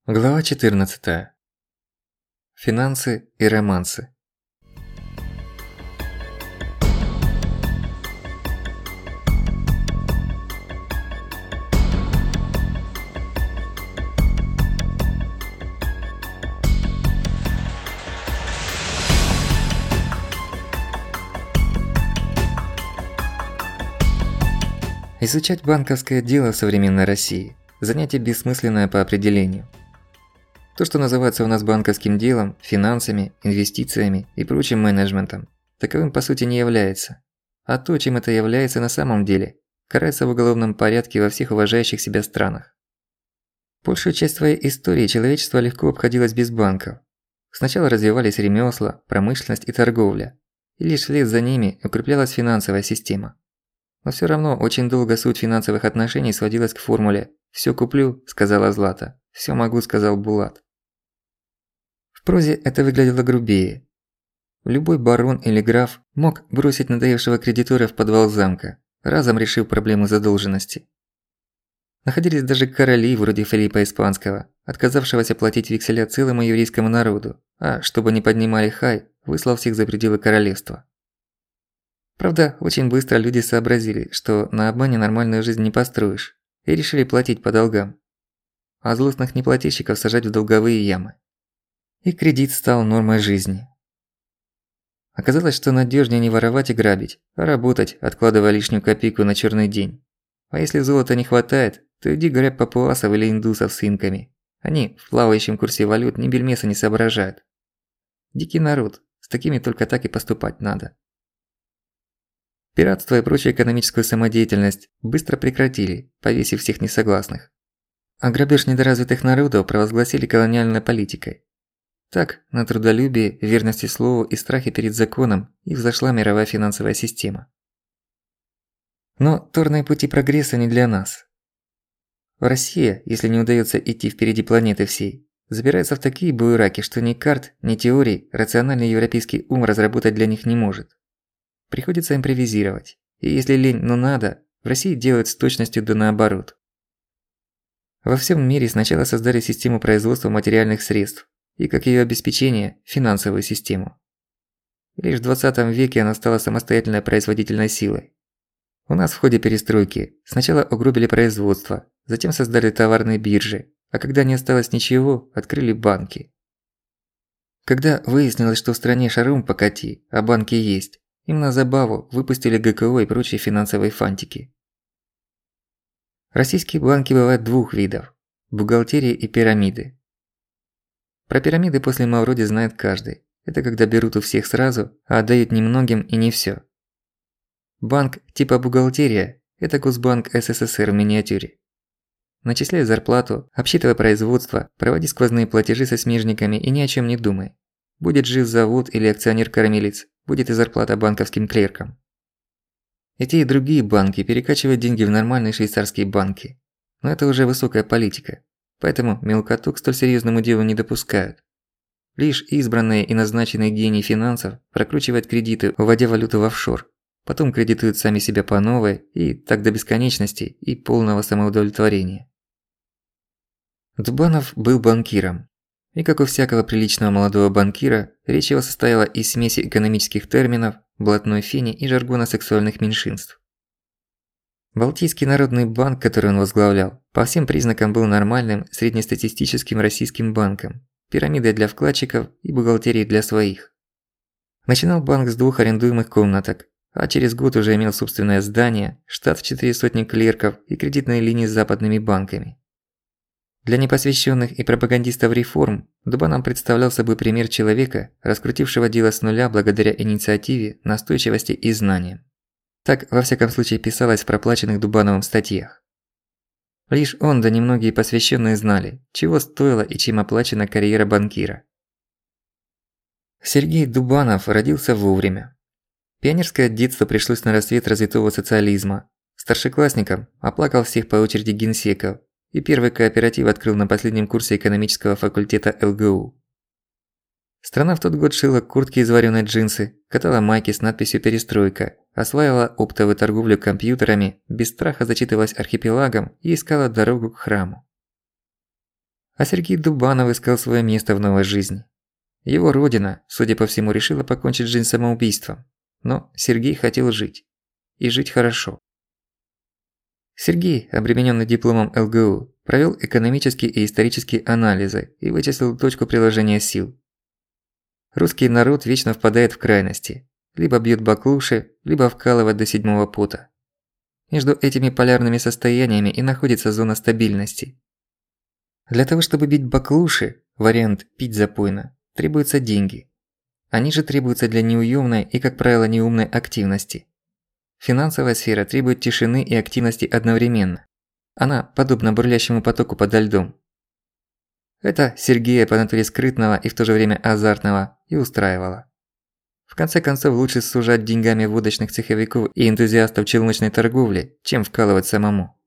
Глава 14. Финансы и романсы. Изучать банковское дело в современной России – занятие бессмысленное по определению. То, что называется у нас банковским делом, финансами, инвестициями и прочим менеджментом, таковым по сути не является. А то, чем это является на самом деле, карается в уголовном порядке во всех уважающих себя странах. Большую часть своей истории человечество легко обходилось без банков. Сначала развивались ремесла, промышленность и торговля, и лишь вслед за ними укреплялась финансовая система. Но всё равно очень долго суть финансовых отношений сводилась к формуле «всё куплю», – сказала Злата, «всё могу», – сказал Булат. В прозе это выглядело грубее. Любой барон или граф мог бросить надоевшего кредитора в подвал замка, разом решив проблему задолженности. Находились даже короли вроде Филиппа Испанского, отказавшегося платить векселя целому еврейскому народу, а чтобы не поднимали хай, выслал всех за пределы королевства. Правда, очень быстро люди сообразили, что на обмане нормальную жизнь не построишь, и решили платить по долгам. А злостных неплательщиков сажать в долговые ямы. И кредит стал нормой жизни. Оказалось, что надёжнее не воровать и грабить, а работать, откладывая лишнюю копейку на чёрный день. А если золота не хватает, то иди грабь папуасов или индусов с инками. Они в плавающем курсе валют ни бельмеса не соображают. Дикий народ, с такими только так и поступать надо. Пиратство и прочую экономическую самодеятельность быстро прекратили, повесив всех несогласных. А грабеж недоразвитых народов провозгласили колониальной политикой. Так, на трудолюбии, верности слову и страхе перед законом и взошла мировая финансовая система. Но торные пути прогресса не для нас. Россия, если не удаётся идти впереди планеты всей, забирается в такие буераки, что ни карт, ни теорий рациональный европейский ум разработать для них не может. Приходится импровизировать. И если лень, но надо, в России делают с точностью да наоборот. Во всем мире сначала создали систему производства материальных средств и, как её обеспечение, финансовую систему. Лишь в 20 веке она стала самостоятельной производительной силой. У нас в ходе перестройки сначала угробили производство, затем создали товарные биржи, а когда не осталось ничего, открыли банки. Когда выяснилось, что в стране шаром покати, а банки есть, им на забаву выпустили ГКО и прочие финансовые фантики. Российские банки бывают двух видов – бухгалтерии и пирамиды. Про пирамиды после Мавроди знает каждый. Это когда берут у всех сразу, а отдают немногим и не всё. Банк типа бухгалтерия – это Госбанк СССР в миниатюре. Начисляй зарплату, обсчитывай производство, проводи сквозные платежи со смежниками и ни о чём не думай. Будет жив завод или акционер-кормилец, будет и зарплата банковским клеркам. И те, и другие банки перекачивают деньги в нормальные швейцарские банки. Но это уже высокая политика. Поэтому мелкоту к столь серьёзному делу не допускают. Лишь избранные и назначенные гении финансов прокручивают кредиты, уводя валюту в офшор. Потом кредитуют сами себя по новой, и так до бесконечности и полного самоудовлетворения. Дубанов был банкиром. И как у всякого приличного молодого банкира, речь его состояла из смеси экономических терминов, блатной фени и жаргона сексуальных меньшинств. Балтийский народный банк, который он возглавлял, по всем признакам был нормальным среднестатистическим российским банком, пирамидой для вкладчиков и бухгалтерией для своих. Начинал банк с 2 арендуемых комнаток, а через год уже имел собственное здание, штат в 400 клерков и кредитные линии с западными банками. Для непосвященных и пропагандистов реформ Дубанов представлял собой пример человека, раскрутившего дело с нуля благодаря инициативе, настойчивости и знаниям. Так, во всяком случае, писалось в проплаченных Дубановым статьях. Лишь он да немногие посвященные знали, чего стоила и чем оплачена карьера банкира. Сергей Дубанов родился вовремя. Пионерское детство пришлось на расцвет развитого социализма. Старшеклассником оплакал всех по очереди генсеков, и первый кооператив открыл на последнем курсе экономического факультета ЛГУ. Страна в тот год шила куртки из варёной джинсы, катала майки с надписью «Перестройка», осваивала оптовую торговлю компьютерами, без страха зачитывалась архипелагом и искала дорогу к храму. А Сергей Дубанов искал свое место в новой жизни. Его родина, судя по всему, решила покончить жизнь самоубийством. Но Сергей хотел жить. И жить хорошо. Сергей, обременённый дипломом ЛГУ, провёл экономические и исторические анализы и вычислил точку приложения сил. Русский народ вечно впадает в крайности. Либо бьёт баклуши, либо вкалывает до седьмого пота. Между этими полярными состояниями и находится зона стабильности. Для того, чтобы бить баклуши, вариант «пить запойно», требуются деньги. Они же требуются для неуёмной и, как правило, неумной активности. Финансовая сфера требует тишины и активности одновременно. Она подобна бурлящему потоку подо льдом. Это Сергея по натуре скрытного и в то же время азартного и устраивало. В конце концов, лучше сужать деньгами водочных цеховиков и энтузиастов челночной торговли, чем вкалывать самому.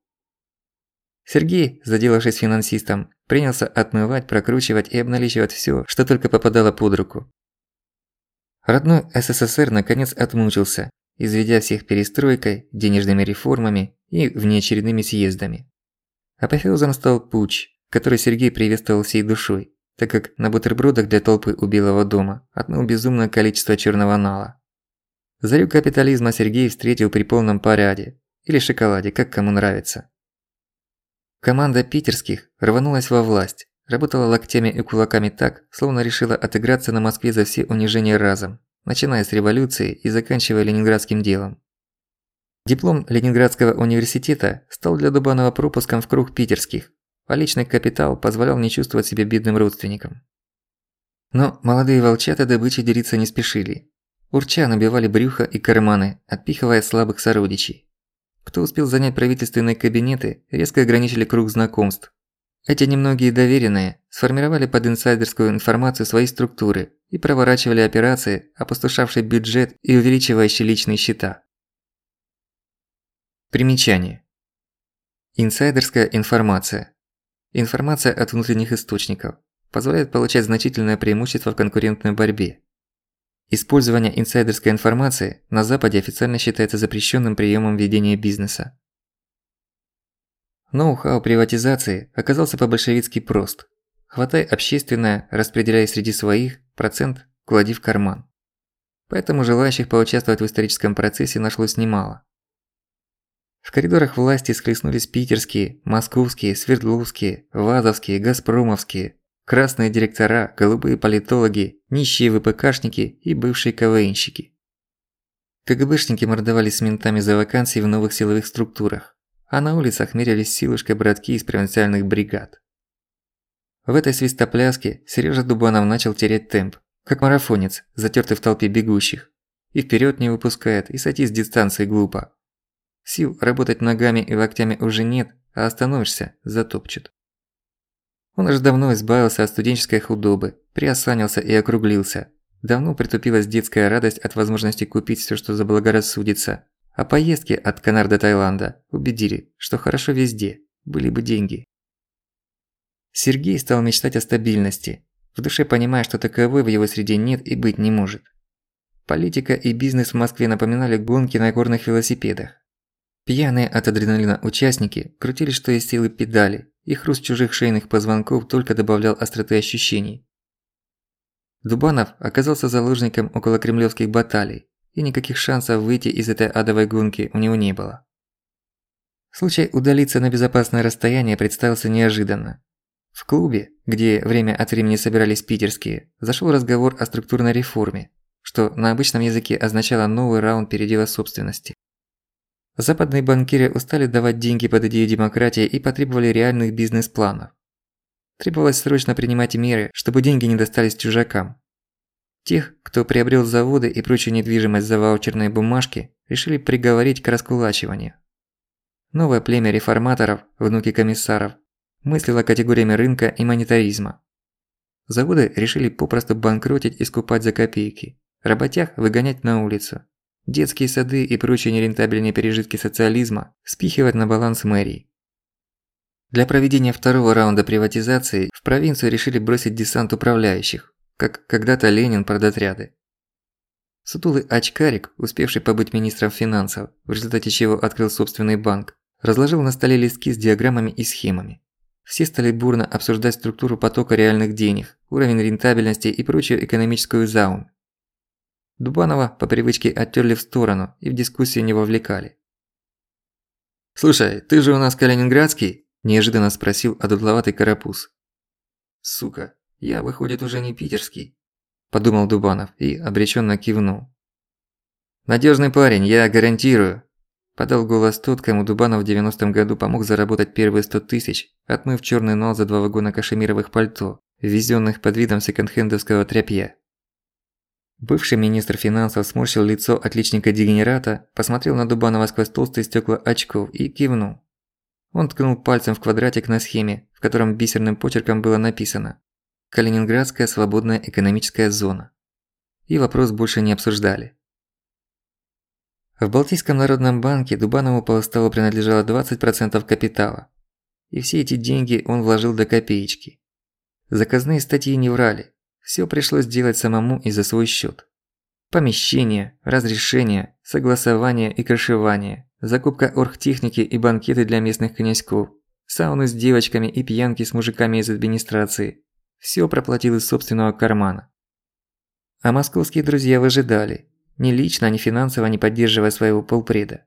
Сергей, заделавшись финансистом, принялся отмывать, прокручивать и обналичивать всё, что только попадало под руку. Родной СССР наконец отмучился, изведя всех перестройкой, денежными реформами и внеочередными съездами. Апофеозом стал путч, который Сергей приветствовал всей душой, так как на бутербродах для толпы у Белого дома отмыл безумное количество чёрного нала. Зарю капитализма Сергей встретил при полном параде, или шоколаде, как кому нравится. Команда питерских рванулась во власть, работала локтями и кулаками так, словно решила отыграться на Москве за все унижения разом, начиная с революции и заканчивая ленинградским делом. Диплом Ленинградского университета стал для Дубанова пропуском в круг питерских, а личный капитал позволял не чувствовать себя бедным родственником. Но молодые волчата добычей делиться не спешили. Урча набивали брюхо и карманы, отпихивая слабых сородичей. Кто успел занять правительственные кабинеты, резко ограничили круг знакомств. Эти немногие доверенные сформировали под инсайдерскую информацию свои структуры и проворачивали операции, опустошавшие бюджет и увеличивающие личные счета. Примечание. Инсайдерская информация. Информация от внутренних источников. Позволяет получать значительное преимущество в конкурентной борьбе. Использование инсайдерской информации на Западе официально считается запрещенным приемом ведения бизнеса. Ноу-хау приватизации оказался по-большевистски прост. Хватай общественное, распределяй среди своих, процент клади в карман. Поэтому желающих поучаствовать в историческом процессе нашлось немало. В коридорах власти схлестнулись питерские, московские, свердловские, вазовские, газпромовские, красные директора, голубые политологи, нищие ВПКшники и бывшие КВНщики. КГБшники мордовались с ментами за вакансии в новых силовых структурах, а на улицах мерялись силушкой братки из провинциальных бригад. В этой свистопляске Сережа Дубанов начал терять темп, как марафонец, затертый в толпе бегущих. И вперед не выпускает, и сойти с дистанции глупо. Сил работать ногами и локтями уже нет, а остановишься – затопчут. Он уже давно избавился от студенческой худобы, приосанился и округлился. Давно притупилась детская радость от возможности купить всё, что заблагорассудится. А поездки от Канар до Таиланда убедили, что хорошо везде, были бы деньги. Сергей стал мечтать о стабильности, в душе понимая, что таковой в его среде нет и быть не может. Политика и бизнес в Москве напоминали гонки на горных велосипедах. Пьяные от адреналина участники крутили что есть силы педали, и хруст чужих шейных позвонков только добавлял остроты ощущений. Дубанов оказался заложником околокремлёвских баталий, и никаких шансов выйти из этой адовой гонки у него не было. Случай удалиться на безопасное расстояние представился неожиданно. В клубе, где время от времени собирались питерские, зашёл разговор о структурной реформе, что на обычном языке означало новый раунд передела собственности. Западные банкиры устали давать деньги под идею демократии и потребовали реальных бизнес-планов. Требовалось срочно принимать меры, чтобы деньги не достались чужакам. Тех, кто приобрел заводы и прочую недвижимость за ваучерные бумажки, решили приговорить к раскулачиванию. Новое племя реформаторов, внуки комиссаров, мыслило категориями рынка и монетаризма. Заводы решили попросту банкротить и скупать за копейки, работяг выгонять на улицу, детские сады и прочие нерентабельные пережитки социализма спихивать на баланс мэрии. Для проведения второго раунда приватизации в провинцию решили бросить десант управляющих, как когда-то Ленин продотряды. Сутулый очкарик, успевший побыть министром финансов, в результате чего открыл собственный банк, разложил на столе листки с диаграммами и схемами. Все стали бурно обсуждать структуру потока реальных денег, уровень рентабельности и прочую экономическую заумь. Дубанова по привычке оттерли в сторону и в дискуссию не вовлекали. «Слушай, ты же у нас калининградский?» – неожиданно спросил одутловатый карапуз. «Сука, я, выходит, уже не питерский», – подумал Дубанов и обреченно кивнул. «Надежный парень, я гарантирую», – подал голос тот, кому Дубанов в 90-м году помог заработать первые 100 тысяч, отмыв черный нал за 2 вагона кашемировых пальто, ввезённых под видом секонд-хендовского тряпья. Бывший министр финансов сморщил лицо отличника-дегенерата, посмотрел на Дубанова сквозь толстые стёкла очков и кивнул. Он ткнул пальцем в квадратик на схеме, в котором бисерным почерком было написано «Калининградская свободная экономическая зона». И вопрос больше не обсуждали. В Балтийском народном банке Дубанову по уставу принадлежало 20% капитала. И все эти деньги он вложил до копеечки. Заказные статьи не врали. Всё пришлось делать самому и за свой счёт. Помещения, разрешения, согласование и крышевание, закупка оргтехники и банкеты для местных князьков, сауны с девочками и пьянки с мужиками из администрации. Всё проплатил из собственного кармана. А московские друзья выжидали, ни лично, ни финансово не поддерживая своего полпреда.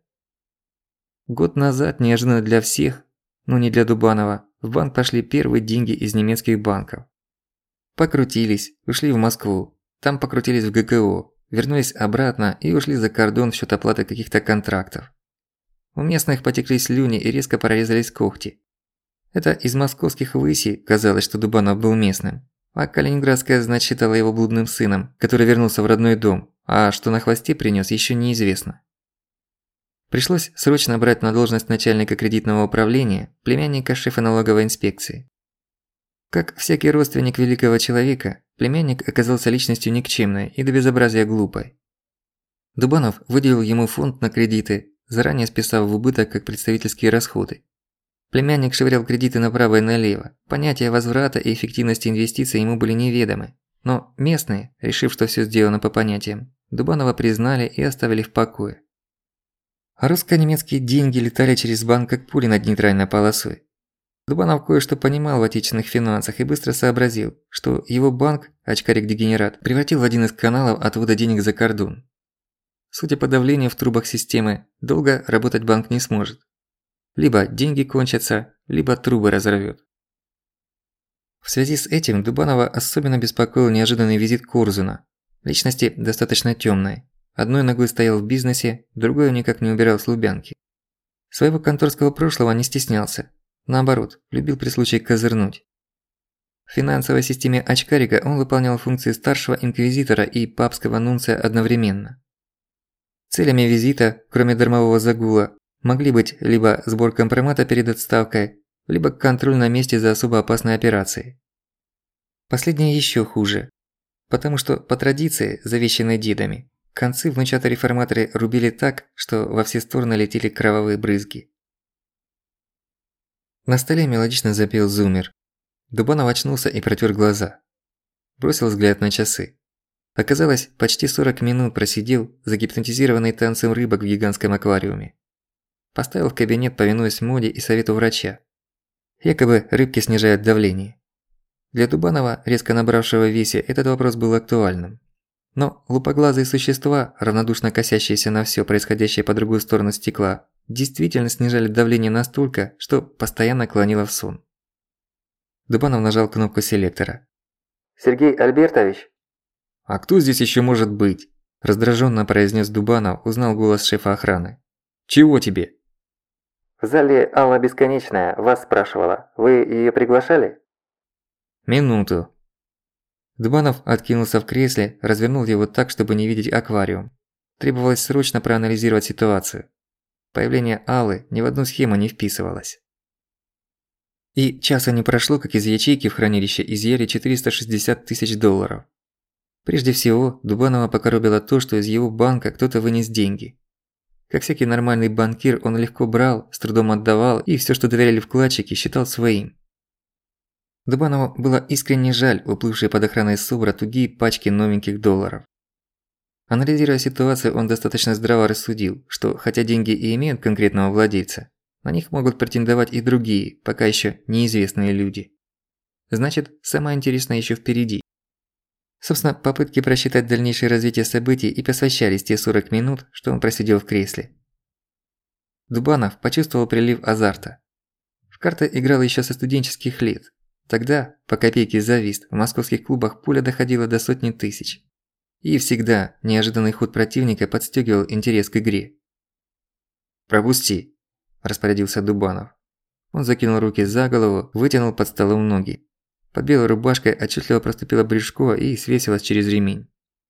Год назад, неожиданно для всех, но не для Дубанова, в банк пошли первые деньги из немецких банков. Покрутились, ушли в Москву, там покрутились в ГКО, вернулись обратно и ушли за кордон в счёт оплаты каких-то контрактов. У местных потекли слюни и резко прорезались когти. Это из московских высей казалось, что Дубанов был местным, а калининградская знать считала его блудным сыном, который вернулся в родной дом, а что на хвосте принёс, ещё неизвестно. Пришлось срочно брать на должность начальника кредитного управления племянника шефа налоговой инспекции. Как всякий родственник великого человека, племянник оказался личностью никчемной и до безобразия глупой. Дубанов выделил ему фонд на кредиты, заранее списав в убыток как представительские расходы. Племянник швырял кредиты направо и налево, понятия возврата и эффективности инвестиций ему были неведомы, но местные, решив, что всё сделано по понятиям, Дубанова признали и оставили в покое. А русско-немецкие деньги летали через банк как пули над нейтральной полосой. Дубанов кое-что понимал в отечественных финансах и быстро сообразил, что его банк, очкарик-дегенерат, превратил в один из каналов отвода денег за кордон. Судя по давлению в трубах системы, долго работать банк не сможет. Либо деньги кончатся, либо трубы разорвёт. В связи с этим Дубанова особенно беспокоил неожиданный визит Корзуна, личности достаточно тёмной. Одной ногой стоял в бизнесе, другой никак не убирал с Лубянки. Своего конторского прошлого не стеснялся. Наоборот, любил при случае козырнуть. В финансовой системе очкарика он выполнял функции старшего инквизитора и папского нунция одновременно. Целями визита, кроме дармового загула, могли быть либо сбор компромата перед отставкой, либо контроль на месте за особо опасной операцией. Последнее ещё хуже, потому что по традиции, завещанной дедами, концы внучата-реформаторы рубили так, что во все стороны летели кровавые брызги. На столе мелодично запел зуммер. Дубанов очнулся и протёр глаза. Бросил взгляд на часы. Оказалось, почти 40 минут просидел, загипнотизированный танцем рыбок в гигантском аквариуме. Поставил в кабинет, повинуясь моде и совету врача. Якобы рыбки снижают давление. Для Дубанова, резко набравшего в весе, этот вопрос был актуальным. Но лупоглазые существа, равнодушно косящиеся на всё происходящее по другую сторону стекла, действительно снижали давление настолько, что постоянно клонило в сон. Дубанов нажал кнопку селектора. «Сергей Альбертович?» «А кто здесь ещё может быть?» – раздражённо произнёс Дубанов, узнал голос шефа охраны. «Чего тебе?» «В зале Алла Бесконечная вас спрашивала. Вы её приглашали?» «Минуту». Дубанов откинулся в кресле, развернул его так, чтобы не видеть аквариум. Требовалось срочно проанализировать ситуацию. Появление Аллы ни в одну схему не вписывалось. И часа не прошло, как из ячейки в хранилище изъяли 460 тысяч долларов. Прежде всего, Дубанова покоробило то, что из его банка кто-то вынес деньги. Как всякий нормальный банкир, он легко брал, с трудом отдавал и всё, что доверяли вкладчики, считал своим. Дубанову было искренне жаль уплывшие под охраной СОБРа тугие пачки новеньких долларов. Анализируя ситуацию, он достаточно здраво рассудил, что хотя деньги и имеют конкретного владельца, На них могут претендовать и другие, пока еще неизвестные люди. Значит, самое интересное еще впереди. Собственно, попытки просчитать дальнейшее развитие событий и посвящались те 40 минут, что он просидел в кресле. Дубанов почувствовал прилив азарта. В карты играл еще со студенческих лет. Тогда, по копейке за вист, в московских клубах пуля доходила до сотни тысяч. И всегда неожиданный ход противника подстёгивал интерес к игре. «Пропусти», – распорядился Дубанов. Он закинул руки за голову, вытянул под столом ноги. Под белой рубашкой отчетливо проступило брюшко и свесилось через ремень.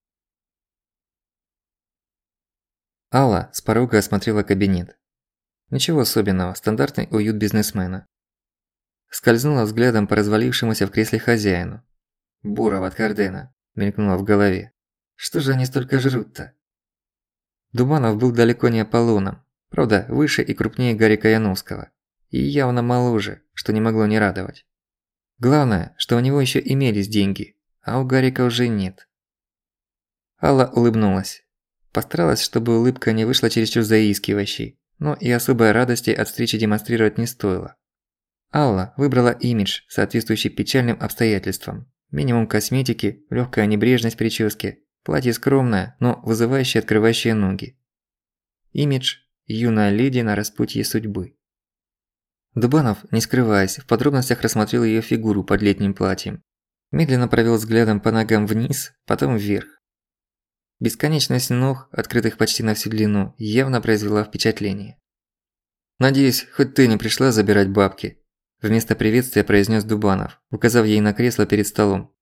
Алла с порога осмотрела кабинет. Ничего особенного, стандартный уют бизнесмена. Скользнула взглядом по развалившемуся в кресле хозяину. «Буров от Кардена», – мелькнуло в голове. «Что же они столько жрут-то?» Дубанов был далеко не Аполлоном, правда, выше и крупнее Гарика Яновского. И явно моложе, что не могло не радовать. Главное, что у него еще имелись деньги, а у Гарика уже нет. Алла улыбнулась. Постаралась, чтобы улыбка не вышла чересчур заискивающей, но и особой радости от встречи демонстрировать не стоило. Алла выбрала имидж, соответствующий печальным обстоятельствам. Минимум косметики, легкая небрежность прически, платье скромное, но вызывающее открывающие ноги. Имидж – юная леди на распутье судьбы. Дубанов, не скрываясь, в подробностях рассмотрел её фигуру под летним платьем. Медленно провёл взглядом по ногам вниз, потом вверх. Бесконечность ног, открытых почти на всю длину, явно произвела впечатление. «Надеюсь, хоть ты не пришла забирать бабки», – вместо приветствия произнёс Дубанов, указав ей на кресло перед столом.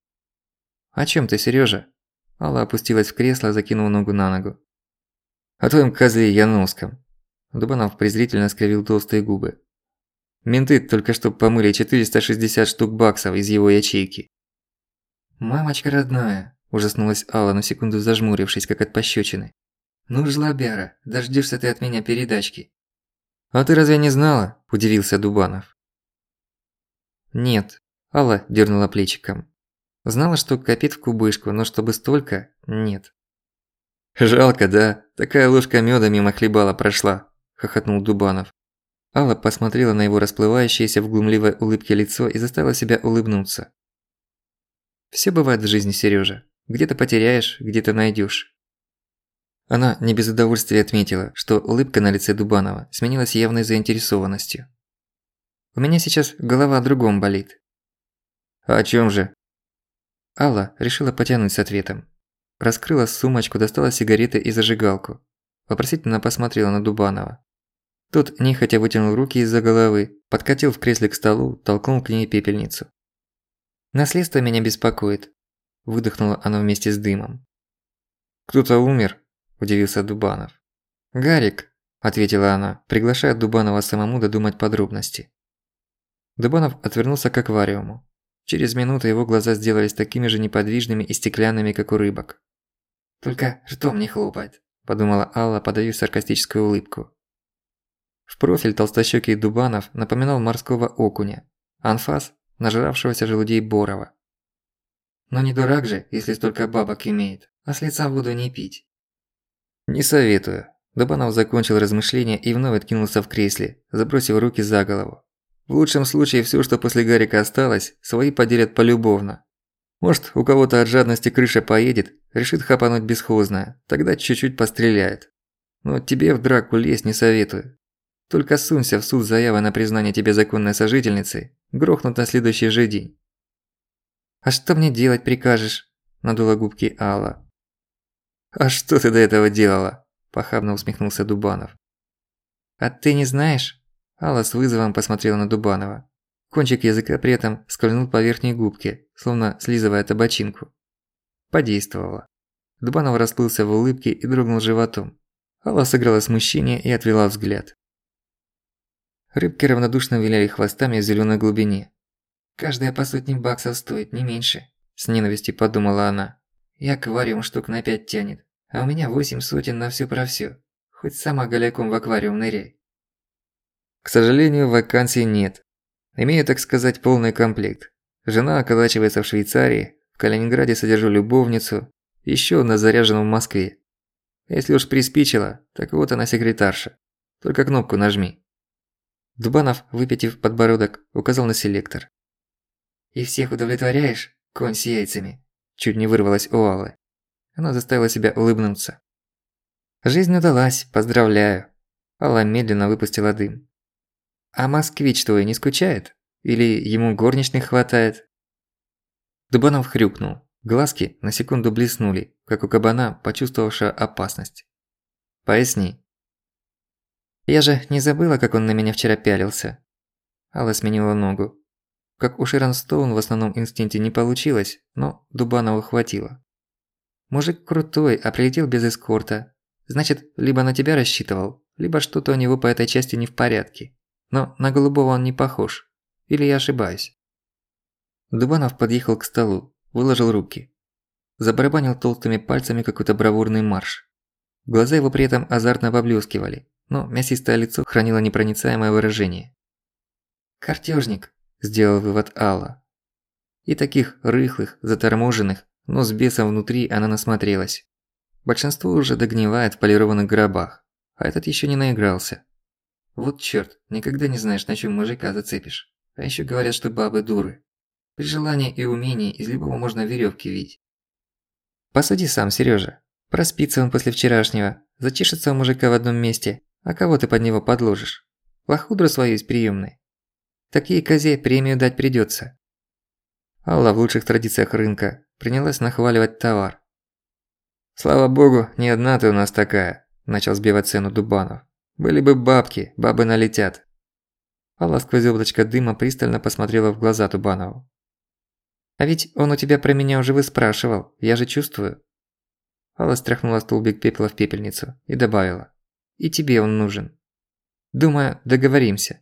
«О чём ты, Серёжа?» Алла опустилась в кресло, закинув ногу на ногу. «О твоём козле Яновском». Дубанов презрительно скривил толстые губы. Менты только что помыли 460 штук баксов из его ячейки. «Мамочка родная», – ужаснулась Алла, на секунду зажмурившись, как от пощёчины. «Ну, жлобяра, дождёшься ты от меня передачки». «А ты разве не знала?» – удивился Дубанов. «Нет», – Алла дёрнула плечиком. «Знала, что копит в кубышку, но чтобы столько – нет». «Жалко, да? Такая ложка мёда мимо хлебала прошла», – хохотнул Дубанов. Алла посмотрела на его расплывающееся в глумливой улыбке лицо и заставила себя улыбнуться. «Всё бывает в жизни, Серёжа. Где-то потеряешь, где-то найдёшь». Она не без удовольствия отметила, что улыбка на лице Дубанова сменилась явной заинтересованностью. «У меня сейчас голова о другом болит». «А о чём же?» Алла решила потянуть с ответом. Раскрыла сумочку, достала сигареты и зажигалку. Вопросительно посмотрела на Дубанова. Тот нехотя вытянул руки из-за головы, подкатил в кресле к столу, толкнул к ней пепельницу. «Наследство меня беспокоит», – выдохнула она вместе с дымом. «Кто-то умер?» – удивился Дубанов. «Гарик», – ответила она, приглашая Дубанова самому додумать подробности. Дубанов отвернулся к аквариуму. Через минуту его глаза сделались такими же неподвижными и стеклянными, как у рыбок. «Только ртом не хлопает», – подумала Алла, подавив саркастическую улыбку. В профиль толстощёкий Дубанов напоминал морского окуня, анфас – нажравшегося желудей Борова. Но не дурак же, если столько бабок имеет, а с лица воду не пить. «Не советую». Дубанов закончил размышления и вновь откинулся в кресле, забросив руки за голову. В лучшем случае всё, что после Гарика осталось, свои поделят полюбовно. Может, у кого-то от жадности крыша поедет, решит хапануть бесхозное, тогда чуть-чуть постреляет. Но тебе в драку лезть не советую. Только сунься в суд с заявой на признание тебя законной сожительницей, грохнут на следующий же день. «А что мне делать прикажешь?» – надула губки Алла. «А что ты до этого делала?» – похабно усмехнулся Дубанов. «А ты не знаешь?» – Алла с вызовом посмотрела на Дубанова. Кончик языка при этом скользнул по верхней губке, словно слизывая табачинку. Подействовало. Дубанов расплылся в улыбке и дрогнул животом. Алла сыграла смущение и отвела взгляд. Рыбки равнодушно виляли хвостами в зелёной глубине. «Каждая по сотне баксов стоит, не меньше», – с ненавистью подумала она. «И аквариум штук на 5 тянет, а у меня 8 сотен на всё про всё. Хоть сама голяком в аквариум ныряй». К сожалению, вакансий нет. Имею, так сказать, полный комплект. Жена околачивается в Швейцарии, в Калининграде содержу любовницу, ещё одна заряжена в Москве. Если уж приспичило, так вот она секретарша. Только кнопку нажми. Дубанов, выпятив подбородок, указал на селектор. «И всех удовлетворяешь, конь с яйцами?» Чуть не вырвалось у Аллы. Она заставила себя улыбнуться. «Жизнь удалась, поздравляю!» Алла медленно выпустила дым. «А москвич твой не скучает? Или ему горничных хватает?» Дубанов хрюкнул. Глазки на секунду блеснули, как у кабана, почувствовавшего опасность. «Поясни». «Я же не забыла, как он на меня вчера пялился». Алла сменила ногу. Как у Шерон Стоун в основном инстинкте не получилось, но Дубанову хватило. «Мужик крутой, а прилетел без эскорта. Значит, либо на тебя рассчитывал, либо что-то у него по этой части не в порядке. Но на голубого он не похож. Или я ошибаюсь?» Дубанов подъехал к столу, выложил руки. Забарабанил толстыми пальцами какой-то бравурный марш. Глаза его при этом азартно поблескивали, но мясистое лицо хранило непроницаемое выражение. «Картёжник», – сделал вывод Алла. И таких рыхлых, заторможенных, но с бесом внутри она насмотрелась. Большинство уже догнивает в полированных гробах, а этот ещё не наигрался. Вот чёрт, никогда не знаешь, на чём мужика зацепишь. А ещё говорят, что бабы дуры. При желании и умении из любого можно верёвки вить. Посуди сам, Серёжа. Проспится он после вчерашнего, зачешется у мужика в одном месте, а кого ты под него подложишь? Лохудру свою из приёмной. Так ей козе премию дать придётся. Алла в лучших традициях рынка принялась нахваливать товар. «Слава богу, не одна ты у нас такая», – начал сбивать цену Дубанов. «Были бы бабки, бабы налетят». Алла сквозь облачко дыма пристально посмотрела в глаза Дубанову. «А ведь он у тебя про меня уже выспрашивал, я же чувствую». Алла стряхнула столбик пепла в пепельницу и добавила. «И тебе он нужен. Думаю, договоримся».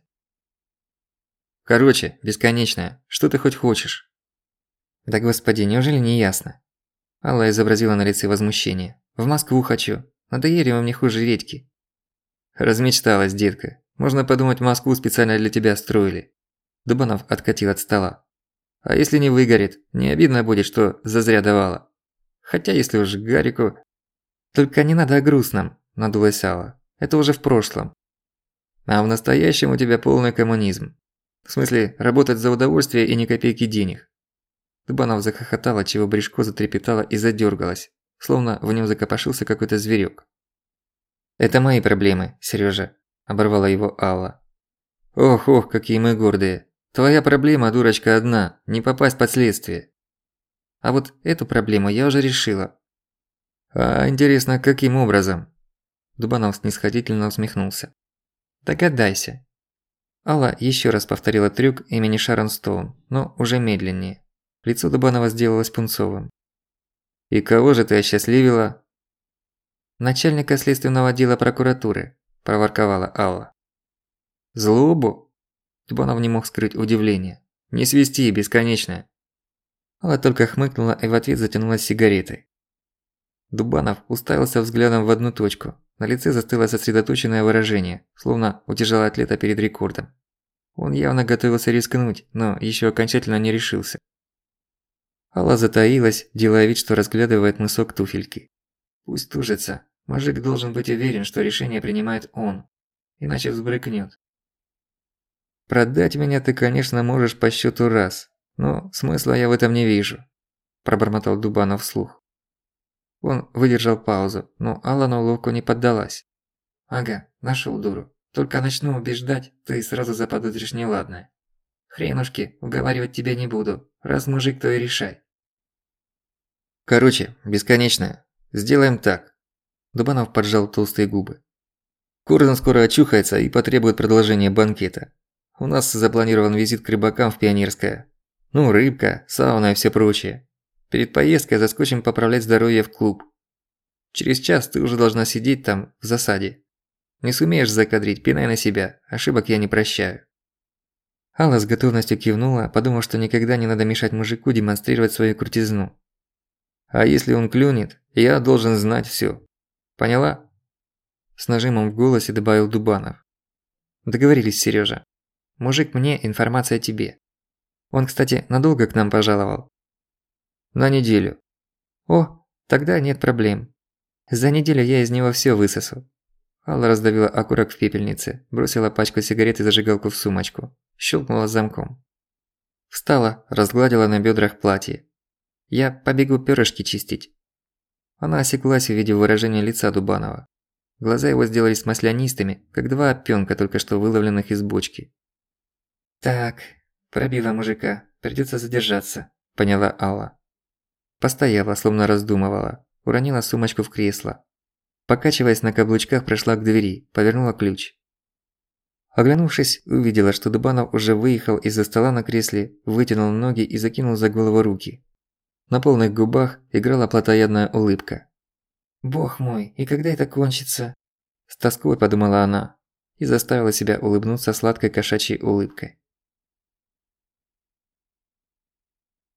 «Короче, бесконечная, что ты хоть хочешь?» «Да господи, неужели не ясно?» Алла изобразила на лице возмущение. «В Москву хочу. Надоели вы мне хуже редьки». «Размечталась, детка. Можно подумать, Москву специально для тебя строили». Дубанов откатил от стола. «А если не выгорит, не обидно будет, что зазря давала. Хотя если уж Гарику...» «Только не надо о грустном», – надулась Алла. «Это уже в прошлом». «А в настоящем у тебя полный коммунизм. В смысле, работать за удовольствие и ни копейки денег». Дубанов захохотал, отчего брюшко затрепетало и задёргалось, словно в нём закопошился какой-то зверёк. «Это мои проблемы, Серёжа», – оборвала его Алла. «Ох, какие мы гордые. Твоя проблема, дурочка, одна – не попасть под следствие». «А вот эту проблему я уже решила». «А интересно, каким образом?» Дубанов снисходительно усмехнулся. «Догадайся». Алла ещё раз повторила трюк имени Шерон Стоун, но уже медленнее. Лицо Дубанова сделалось пунцовым. «И кого же ты осчастливила?» «Начальника следственного отдела прокуратуры», – проворковала Алла. «Злобу?» Дубанов не мог скрыть удивление. «Не свисти, бесконечная». Алла только хмыкнула и в ответ затянулась сигаретой. Дубанов уставился взглядом в одну точку. На лице застыло сосредоточенное выражение, словно у тяжелоатлета перед рекордом. Он явно готовился рискнуть, но ещё окончательно не решился. Алла затаилась, делая вид, что разглядывает мысок туфельки. Пусть тужится. Мужик должен быть уверен, что решение принимает он. Иначе взбрыкнёт. «Продать меня ты, конечно, можешь по счёту раз, но смысла я в этом не вижу», – пробормотал Дубанов вслух. Он выдержал паузу, но Алла на уловку не поддалась. «Ага, нашёл дуру. Только начну убеждать, ты сразу заподозришь неладное. Хренушки, уговаривать тебя не буду. Раз мужик, то и решай». «Короче, бесконечная. Сделаем так». Дубанов поджал толстые губы. «Курдон скоро очухается и потребует продолжения банкета. У нас запланирован визит к рыбакам в Пионерское. Ну, рыбка, сауна и всё прочее. Перед поездкой заскочим поправлять здоровье в клуб. Через час ты уже должна сидеть там, в засаде. Не сумеешь закадрить, пинай на себя, ошибок я не прощаю». Алла с готовностью кивнула, подумав, что никогда не надо мешать мужику демонстрировать свою крутизну. «А если он клюнет, я должен знать всё. Поняла?» С нажимом в голосе добавил Дубанов. «Договорились, Серёжа. Мужик мне, информация тебе. Он, кстати, надолго к нам пожаловал?» «На неделю». «О, тогда нет проблем. За неделю я из него всё высосу». Алла раздавила окурок в пепельнице, бросила пачку сигарет и зажигалку в сумочку, щелкнула замком. Встала, разгладила на бедрах платье. «Я побегу пёрышки чистить». Она осеклась, увидев выражение лица Дубанова. Глаза его сделались маслянистыми, как два опёнка, только что выловленных из бочки. «Так, пробила мужика, придётся задержаться», – поняла Алла. Постояла, словно раздумывала, уронила сумочку в кресло. Покачиваясь на каблучках, прошла к двери, повернула ключ. Оглянувшись, увидела, что Дубанов уже выехал из-за стола на кресле, вытянул ноги и закинул за голову руки. На полных губах играла плотоядная улыбка. «Бог мой, и когда это кончится?» С тоской подумала она и заставила себя улыбнуться сладкой кошачьей улыбкой.